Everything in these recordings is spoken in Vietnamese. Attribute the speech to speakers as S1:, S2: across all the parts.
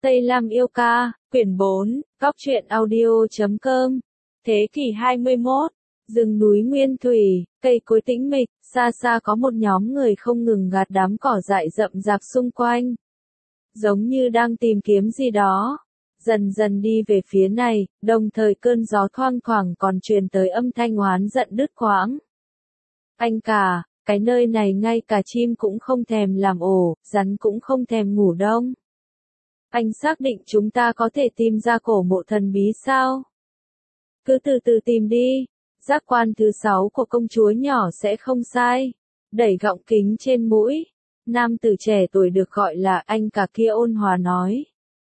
S1: Tây Lam yêu ca, quyển 4, góc truyện audio.com. Thế kỷ 21, rừng núi nguyên thủy, cây cối tĩnh mịch, xa xa có một nhóm người không ngừng gạt đám cỏ dại rậm rạp xung quanh. Giống như đang tìm kiếm gì đó. Dần dần đi về phía này, đồng thời cơn gió thoang thoảng còn truyền tới âm thanh oán giận đứt quãng. Anh cả, cái nơi này ngay cả chim cũng không thèm làm ổ, rắn cũng không thèm ngủ đông. Anh xác định chúng ta có thể tìm ra cổ mộ thần bí sao? Cứ từ từ tìm đi, giác quan thứ 6 của công chúa nhỏ sẽ không sai. Đẩy gọng kính trên mũi, nam tử trẻ tuổi được gọi là anh cả kia ôn hòa nói.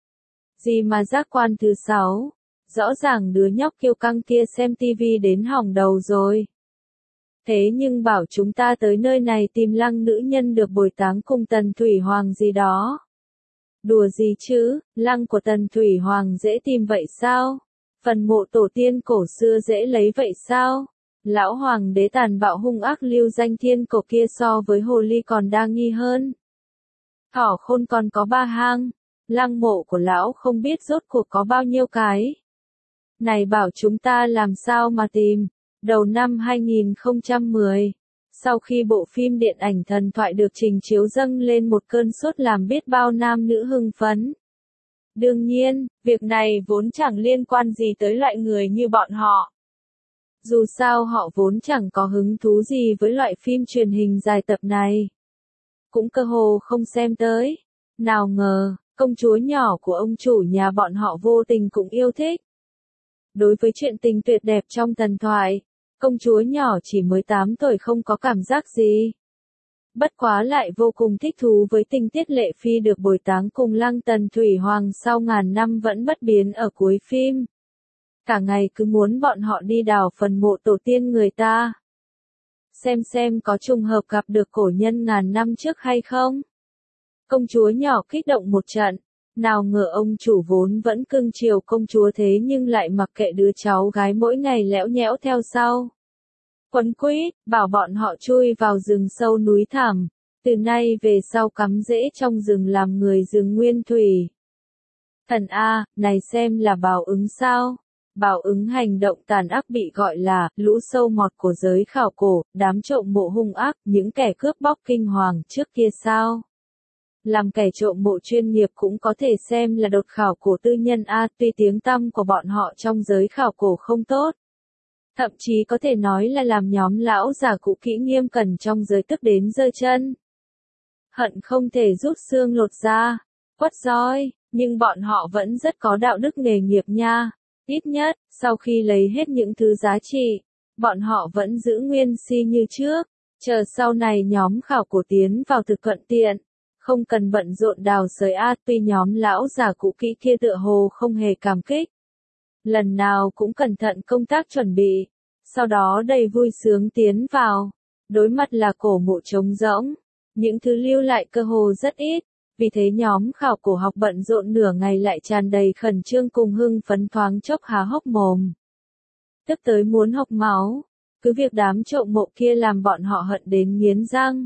S1: Gì mà giác quan thứ 6? Rõ ràng đứa nhóc kiêu căng kia xem tivi đến hỏng đầu rồi. Thế nhưng bảo chúng ta tới nơi này tìm lăng nữ nhân được bồi táng cùng Tần Thủy Hoàng gì đó. Đùa gì chứ, lăng của Tần Thủy Hoàng dễ tìm vậy sao? Phần mộ tổ tiên cổ xưa dễ lấy vậy sao? Lão hoàng đế tàn bạo hung ác lưu danh thiên cổ kia so với hồ ly còn đa nghi hơn. Thỏ khôn còn có 3 hang, lăng mộ của lão không biết rốt cuộc có bao nhiêu cái. Này bảo chúng ta làm sao mà tìm. Đầu năm 2010, sau khi bộ phim điện ảnh thần thoại được trình chiếu dâng lên một cơn sốt làm biết bao nam nữ hưng phấn. Đương nhiên, việc này vốn chẳng liên quan gì tới loại người như bọn họ. Dù sao họ vốn chẳng có hứng thú gì với loại phim truyền hình dài tập này. Cũng cơ hồ không xem tới. Nào ngờ, công chúa nhỏ của ông chủ nhà bọn họ vô tình cũng yêu thích. Đối với chuyện tình tuyệt đẹp trong thần thoại, công chúa nhỏ chỉ mới 8 tuổi không có cảm giác gì. Bất quá lại vô cùng thích thú với tình tiết Lệ Phi được bồi táng cùng lăng Tần Thủy Hoàng sau ngàn năm vẫn bất biến ở cuối phim. Cả ngày cứ muốn bọn họ đi đào phần mộ tổ tiên người ta. Xem có trùng hợp gặp được cổ nhân ngàn năm trước hay không? Công chúa nhỏ kích động một trận. Nào ngờ ông chủ vốn vẫn cưng chiều công chúa thế nhưng lại mặc kệ đứa cháu gái mỗi ngày lẽo nhẽo theo sau. Quấn quýt, bảo bọn họ chui vào rừng sâu núi thẳm, từ nay về sau cắm rễ trong rừng làm người rừng nguyên thủy. Thần A, này xem là báo ứng sao? Báo ứng hành động tàn ác bị gọi là lũ sâu mọt của giới khảo cổ, đám trộm mộ hung ác, những kẻ cướp bóc kinh hoàng trước kia sao? Làm kẻ trộm mộ chuyên nghiệp cũng có thể xem là đột khảo cổ tư nhân A, tuy tiếng tăm của bọn họ trong giới khảo cổ không tốt. Thậm chí có thể nói là làm nhóm lão già cũ kỹ nghiêm cẩn trong giới tức đến giơ chân. Hận không thể rút xương lột da, quất roi, nhưng bọn họ vẫn rất có đạo đức nghề nghiệp nha. Ít nhất, sau khi lấy hết những thứ giá trị, bọn họ vẫn giữ nguyên si như trước, chờ sau này nhóm khảo cổ tiến vào thực thuận tiện. Không cần bận rộn đào sới A, tuy nhóm lão già cũ kỹ kia tựa hồ không hề cảm kích. Lần nào cũng cẩn thận công tác chuẩn bị, sau đó đầy vui sướng tiến vào. Đối mặt là cổ mộ trống rỗng, những thứ lưu lại cơ hồ rất ít, vì thế nhóm khảo cổ học bận rộn nửa ngày lại tràn đầy khẩn trương cùng hưng phấn thoáng chốc há hốc mồm. Tức tới muốn hộc máu, cứ việc đám trộm mộ kia làm bọn họ hận đến nghiến răng.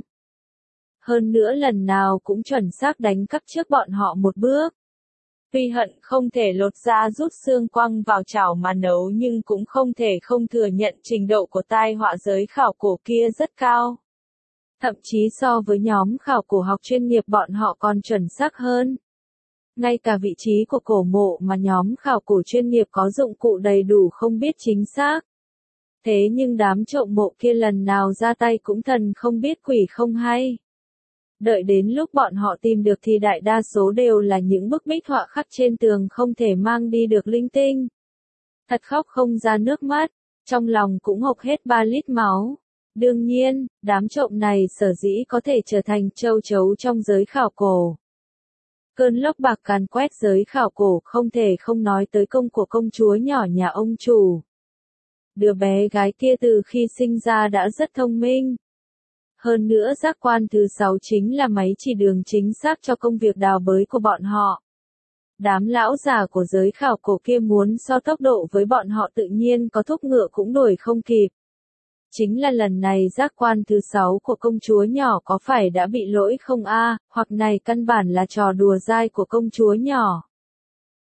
S1: Hơn nữa lần nào cũng chuẩn xác đánh cắp trước bọn họ một bước. Tuy hận không thể lột da rút xương quăng vào chảo mà nấu nhưng cũng không thể không thừa nhận trình độ của tai họa giới khảo cổ kia rất cao. Thậm chí so với nhóm khảo cổ học chuyên nghiệp bọn họ còn chuẩn xác hơn. Ngay cả vị trí của cổ mộ mà nhóm khảo cổ chuyên nghiệp có dụng cụ đầy đủ không biết chính xác. Thế nhưng đám trộm mộ kia lần nào ra tay cũng thần không biết quỷ không hay. Đợi đến lúc bọn họ tìm được thì đại đa số đều là những bức bích họa khắc trên tường không thể mang đi được linh tinh. Thật khóc không ra nước mắt, trong lòng cũng hộc hết 3 lít máu. Đương nhiên, đám trộm này sở dĩ có thể trở thành châu chấu trong giới khảo cổ. Cơn lốc bạc càn quét giới khảo cổ không thể không nói tới công của công chúa nhỏ nhà ông chủ. Đứa bé gái kia từ khi sinh ra đã rất thông minh. Hơn nữa giác quan thứ 6 chính là máy chỉ đường chính xác cho công việc đào bới của bọn họ. Đám lão già của giới khảo cổ kia muốn so tốc độ với bọn họ tự nhiên có thúc ngựa cũng đuổi không kịp. Chính là lần này giác quan thứ 6 của công chúa nhỏ có phải đã bị lỗi không a, hoặc này căn bản là trò đùa dai của công chúa nhỏ.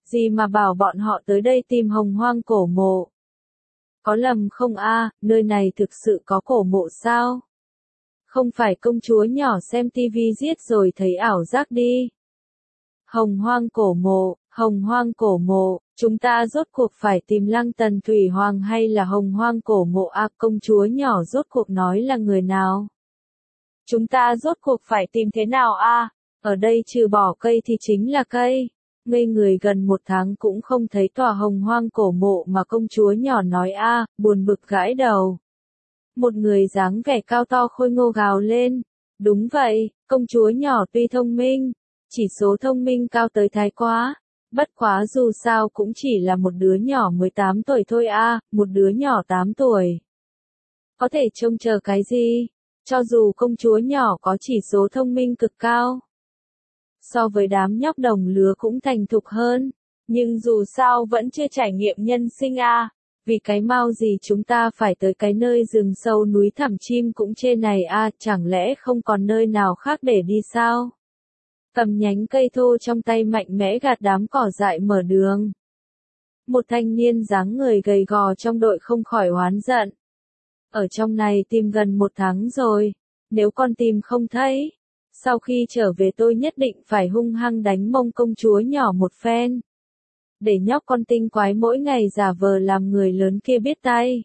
S1: gì mà bảo bọn họ tới đây tìm hồng hoang cổ mộ. Có lầm không a, nơi này thực sự có cổ mộ sao? Không phải công chúa nhỏ xem tivi giết rồi thấy ảo giác đi. Hồng hoang cổ mộ, chúng ta rốt cuộc phải tìm Lăng Tần Thủy Hoàng hay là hồng hoang cổ mộ a, công chúa nhỏ rốt cuộc nói là người nào? Chúng ta rốt cuộc phải tìm thế nào a? Ở đây trừ bỏ cây thì chính là cây. Ngây người gần 1 tháng cũng không thấy tòa hồng hoang cổ mộ mà công chúa nhỏ nói a, buồn bực gãi đầu. Một người dáng vẻ cao to khôi ngô gào lên. Đúng vậy, công chúa nhỏ tuy thông minh, chỉ số thông minh cao tới thái quá. Bất quá dù sao cũng chỉ là một đứa nhỏ 18 tuổi thôi a, một đứa nhỏ 8 tuổi. Có thể trông chờ cái gì? Cho dù công chúa nhỏ có chỉ số thông minh cực cao, so với đám nhóc đồng lứa cũng thành thục hơn, nhưng dù sao vẫn chưa trải nghiệm nhân sinh a. Vì cái mau gì chúng ta phải tới cái nơi rừng sâu núi thẳm chim cũng chê này a, chẳng lẽ không còn nơi nào khác để đi sao? Cầm nhánh cây thô trong tay mạnh mẽ gạt đám cỏ dại mở đường. Một thanh niên dáng người gầy gò trong đội không khỏi oán giận. Ở trong này tìm gần 1 tháng rồi, nếu con tìm không thấy, sau khi trở về tôi nhất định phải hung hăng đánh mông công chúa nhỏ một phen. Để nhóc con tinh quái mỗi ngày giả vờ làm người lớn kia biết tay.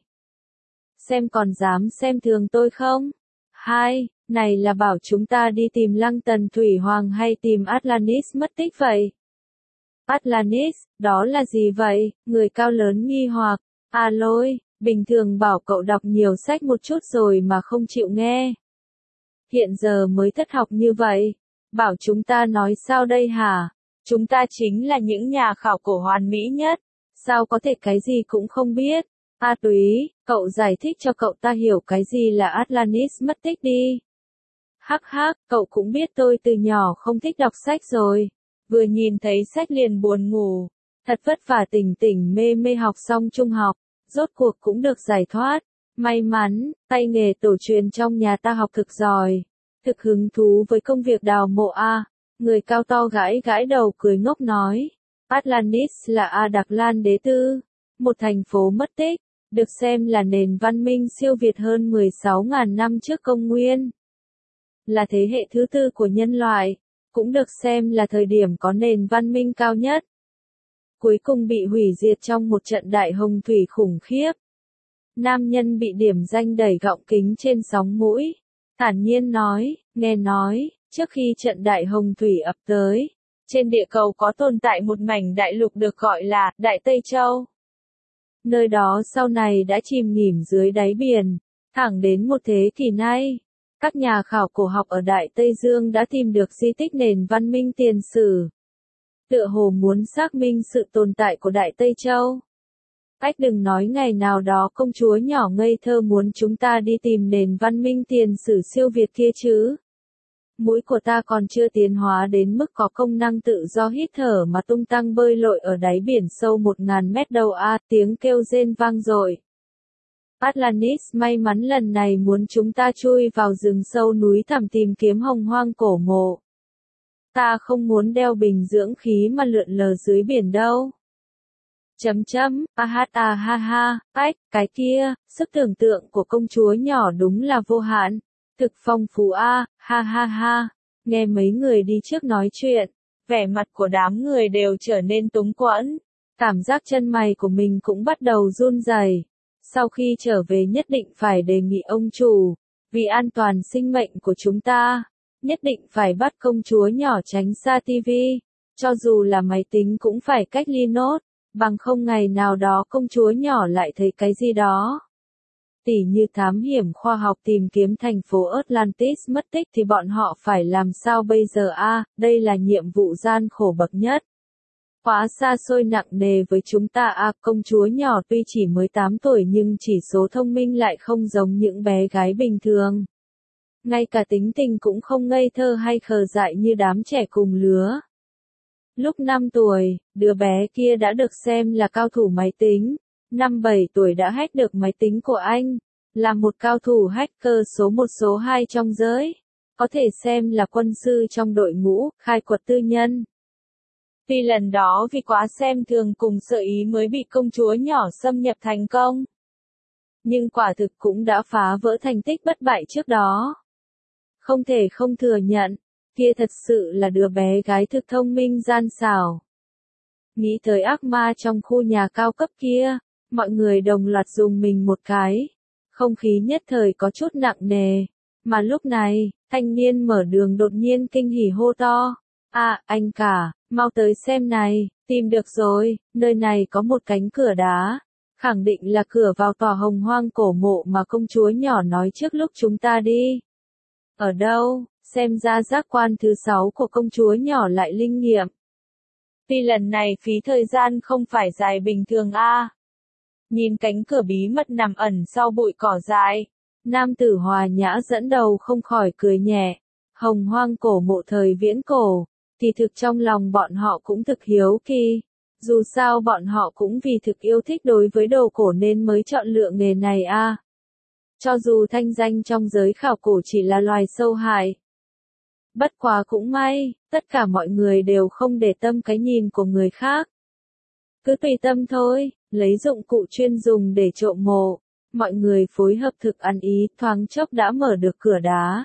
S1: Xem còn dám xem thường tôi không? Hai, này là bảo chúng ta đi tìm Lăng Tần Thủy Hoàng hay tìm Atlantis mất tích vậy? Atlantis, đó là gì vậy? Người cao lớn nghi hoặc. À lôi, bình thường bảo cậu đọc nhiều sách một chút rồi mà không chịu nghe. Hiện giờ mới thất học như vậy. Bảo chúng ta nói sao đây hả? Chúng ta chính là những nhà khảo cổ hoàn mỹ nhất. Sao có thể cái gì cũng không biết? A Túy, cậu giải thích cho cậu ta hiểu cái gì là Atlantis mất tích đi. Hắc hắc, cậu cũng biết tôi từ nhỏ không thích đọc sách rồi. Vừa nhìn thấy sách liền buồn ngủ. Thật vất vả tỉnh tỉnh mê mê học xong trung học, rốt cuộc cũng được giải thoát. May mắn, tay nghề tổ truyền trong nhà ta học thực giỏi. Thực hứng thú với công việc đào mộ a. Người cao to gãi gãi đầu cười ngốc nói. Atlantis là A Đặc Lan Đế Tư, một thành phố mất tích, được xem là nền văn minh siêu việt hơn 16.000 năm trước công nguyên. Là thế hệ thứ 4 của nhân loại, cũng được xem là thời điểm có nền văn minh cao nhất. Cuối cùng bị hủy diệt trong một trận đại hồng thủy khủng khiếp. Nam nhân bị điểm danh đẩy gọng kính trên sóng mũi, thản nhiên nói, nghe nói, trước khi trận đại hồng thủy ập tới, trên địa cầu có tồn tại một mảnh đại lục được gọi là Đại Tây Châu. Nơi đó sau này đã chìm nghỉm dưới đáy biển, thẳng đến một thế kỷ nay. Các nhà khảo cổ học ở Đại Tây Dương đã tìm được di tích nền văn minh tiền sử. Tựa hồ muốn xác minh sự tồn tại của Đại Tây Châu. Ách đừng nói ngày nào đó công chúa nhỏ ngây thơ muốn chúng ta đi tìm nền văn minh tiền sử siêu việt kia chứ. Mũi của ta còn chưa tiến hóa đến mức có công năng tự do hít thở mà tung tăng bơi lội ở đáy biển sâu 1.000 mét đâu a, tiếng kêu rên vang dội. Atlantis may mắn lần này muốn chúng ta chui vào rừng sâu núi thẳm tìm kiếm hồng hoang cổ mộ. Ta không muốn đeo bình dưỡng khí mà lượn lờ dưới biển đâu. A ha ha, cái kia, sức tưởng tượng của công chúa nhỏ đúng là vô hạn. Thực phong phú a, ha ha ha. Nghe mấy người đi trước nói chuyện, vẻ mặt của đám người đều trở nên túng quẫn. Cảm giác chân mày của mình cũng bắt đầu run rẩy. Sau khi trở về nhất định phải đề nghị ông chủ, vì an toàn sinh mệnh của chúng ta, nhất định phải bắt công chúa nhỏ tránh xa tivi, cho dù là máy tính cũng phải cách ly nốt, bằng không ngày nào đó công chúa nhỏ lại thấy cái gì đó. Tỉ như thám hiểm khoa học tìm kiếm thành phố Atlantis mất tích thì bọn họ phải làm sao bây giờ a? Đây là nhiệm vụ gian khổ bậc nhất. Quá xa xôi nặng nề với chúng ta a, công chúa nhỏ tuy chỉ mới 8 tuổi nhưng chỉ số thông minh lại không giống những bé gái bình thường. Ngay cả tính tình cũng không ngây thơ hay khờ dại như đám trẻ cùng lứa. Lúc 5 tuổi, đứa bé kia đã được xem là cao thủ máy tính. Năm 7 tuổi đã hack được máy tính của anh, là một cao thủ hacker số 1 số 2 trong giới, có thể xem là quân sư trong đội ngũ, khai quật tư nhân. Tuy lần đó vì quá xem thường cùng sợ ý mới bị công chúa nhỏ xâm nhập thành công. Nhưng quả thực cũng đã phá vỡ thành tích bất bại trước đó. Không thể không thừa nhận, kia thật sự là đứa bé gái thực thông minh gian xảo. Nghĩ tới ác ma trong khu nhà cao cấp kia, mọi người đồng loạt dùng mình một cái. Không khí nhất thời có chút nặng nề. Mà lúc này, thanh niên mở đường đột nhiên kinh hỉ hô to. À, anh cả, mau tới xem này, tìm được rồi, nơi này có một cánh cửa đá. Khẳng định là cửa vào tòa Hồng Hoang cổ mộ mà công chúa nhỏ nói trước lúc chúng ta đi. Ở đâu, xem ra giác quan thứ 6 của công chúa nhỏ lại linh nghiệm. Tuy lần này phí thời gian không phải dài bình thường a. Nhìn cánh cửa bí mật nằm ẩn sau bụi cỏ dại, nam tử Hòa Nhã dẫn đầu không khỏi cười nhẹ. Hồng Hoang cổ mộ thời viễn cổ, thì thực trong lòng bọn họ cũng thực hiếu kỳ. Dù sao bọn họ cũng vì thực yêu thích đối với đồ cổ nên mới chọn lựa nghề này a. Cho dù thanh danh trong giới khảo cổ chỉ là loài sâu hại. Bất quá cũng may, tất cả mọi người đều không để tâm cái nhìn của người khác. Cứ tùy tâm thôi, lấy dụng cụ chuyên dùng để trộm mộ. Mọi người phối hợp thực ăn ý, thoáng chốc đã mở được cửa đá.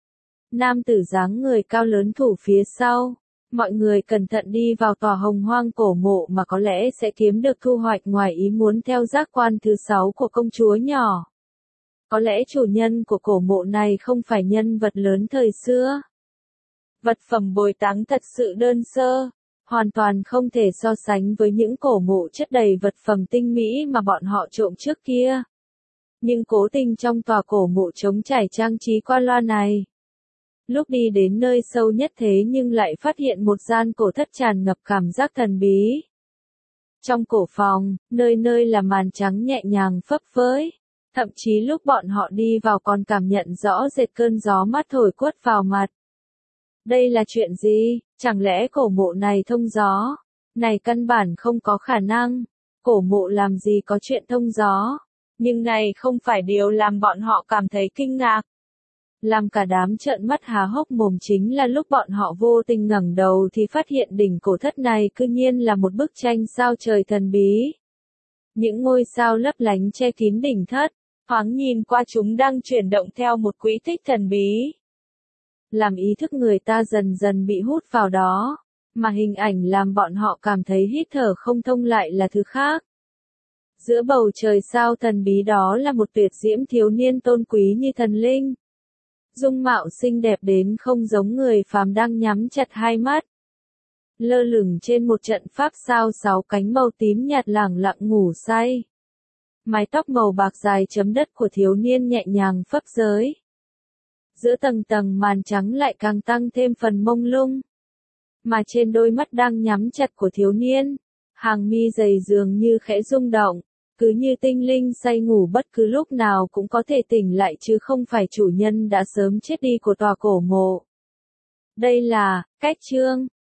S1: Nam tử dáng người cao lớn thủ phía sau. Mọi người cẩn thận đi vào tòa Hồng Hoang cổ mộ mà có lẽ sẽ kiếm được thu hoạch ngoài ý muốn theo giác quan thứ 6 của công chúa nhỏ. Có lẽ chủ nhân của cổ mộ này không phải nhân vật lớn thời xưa. Vật phẩm bồi táng thật sự đơn sơ, hoàn toàn không thể so sánh với những cổ mộ chất đầy vật phẩm tinh mỹ mà bọn họ trộm trước kia. Nhưng cố tình trong tòa cổ mộ trống trải trang trí qua loa này. Lúc đi đến nơi sâu nhất thế nhưng lại phát hiện một gian cổ thất tràn ngập cảm giác thần bí. Trong cổ phòng, nơi nơi là màn trắng nhẹ nhàng phấp phới. Thậm chí lúc bọn họ đi vào còn cảm nhận rõ rệt cơn gió mát thổi quất vào mặt. Đây là chuyện gì? Chẳng lẽ cổ mộ này thông gió? Này căn bản không có khả năng. Cổ mộ làm gì có chuyện thông gió? Nhưng này không phải điều làm bọn họ cảm thấy kinh ngạc. Làm cả đám trợn mắt há hốc mồm chính là lúc bọn họ vô tình ngẩng đầu thì phát hiện đỉnh cổ thất này cư nhiên là một bức tranh sao trời thần bí. Những ngôi sao lấp lánh che kín đỉnh thất, thoáng nhìn qua chúng đang chuyển động theo một quỹ tích thần bí. Làm ý thức người ta dần dần bị hút vào đó, mà hình ảnh làm bọn họ cảm thấy hít thở không thông lại là thứ khác. Giữa bầu trời sao thần bí đó là một tuyệt diễm thiếu niên tôn quý như thần linh. Dung mạo xinh đẹp đến không giống người phàm đang nhắm chặt hai mắt. Lơ lửng trên một trận pháp sao 6 cánh màu tím nhạt lẳng lặng ngủ say. Mái tóc màu bạc dài chấm đất của thiếu niên nhẹ nhàng phấp phới. Giữa tầng tầng màn trắng lại càng tăng thêm phần mông lung. Mà trên đôi mắt đang nhắm chặt của thiếu niên, hàng mi dày dường như khẽ rung động, cứ như tinh linh say ngủ bất cứ lúc nào cũng có thể tỉnh lại chứ không phải chủ nhân đã sớm chết đi của tòa cổ mộ. Đây là cách chương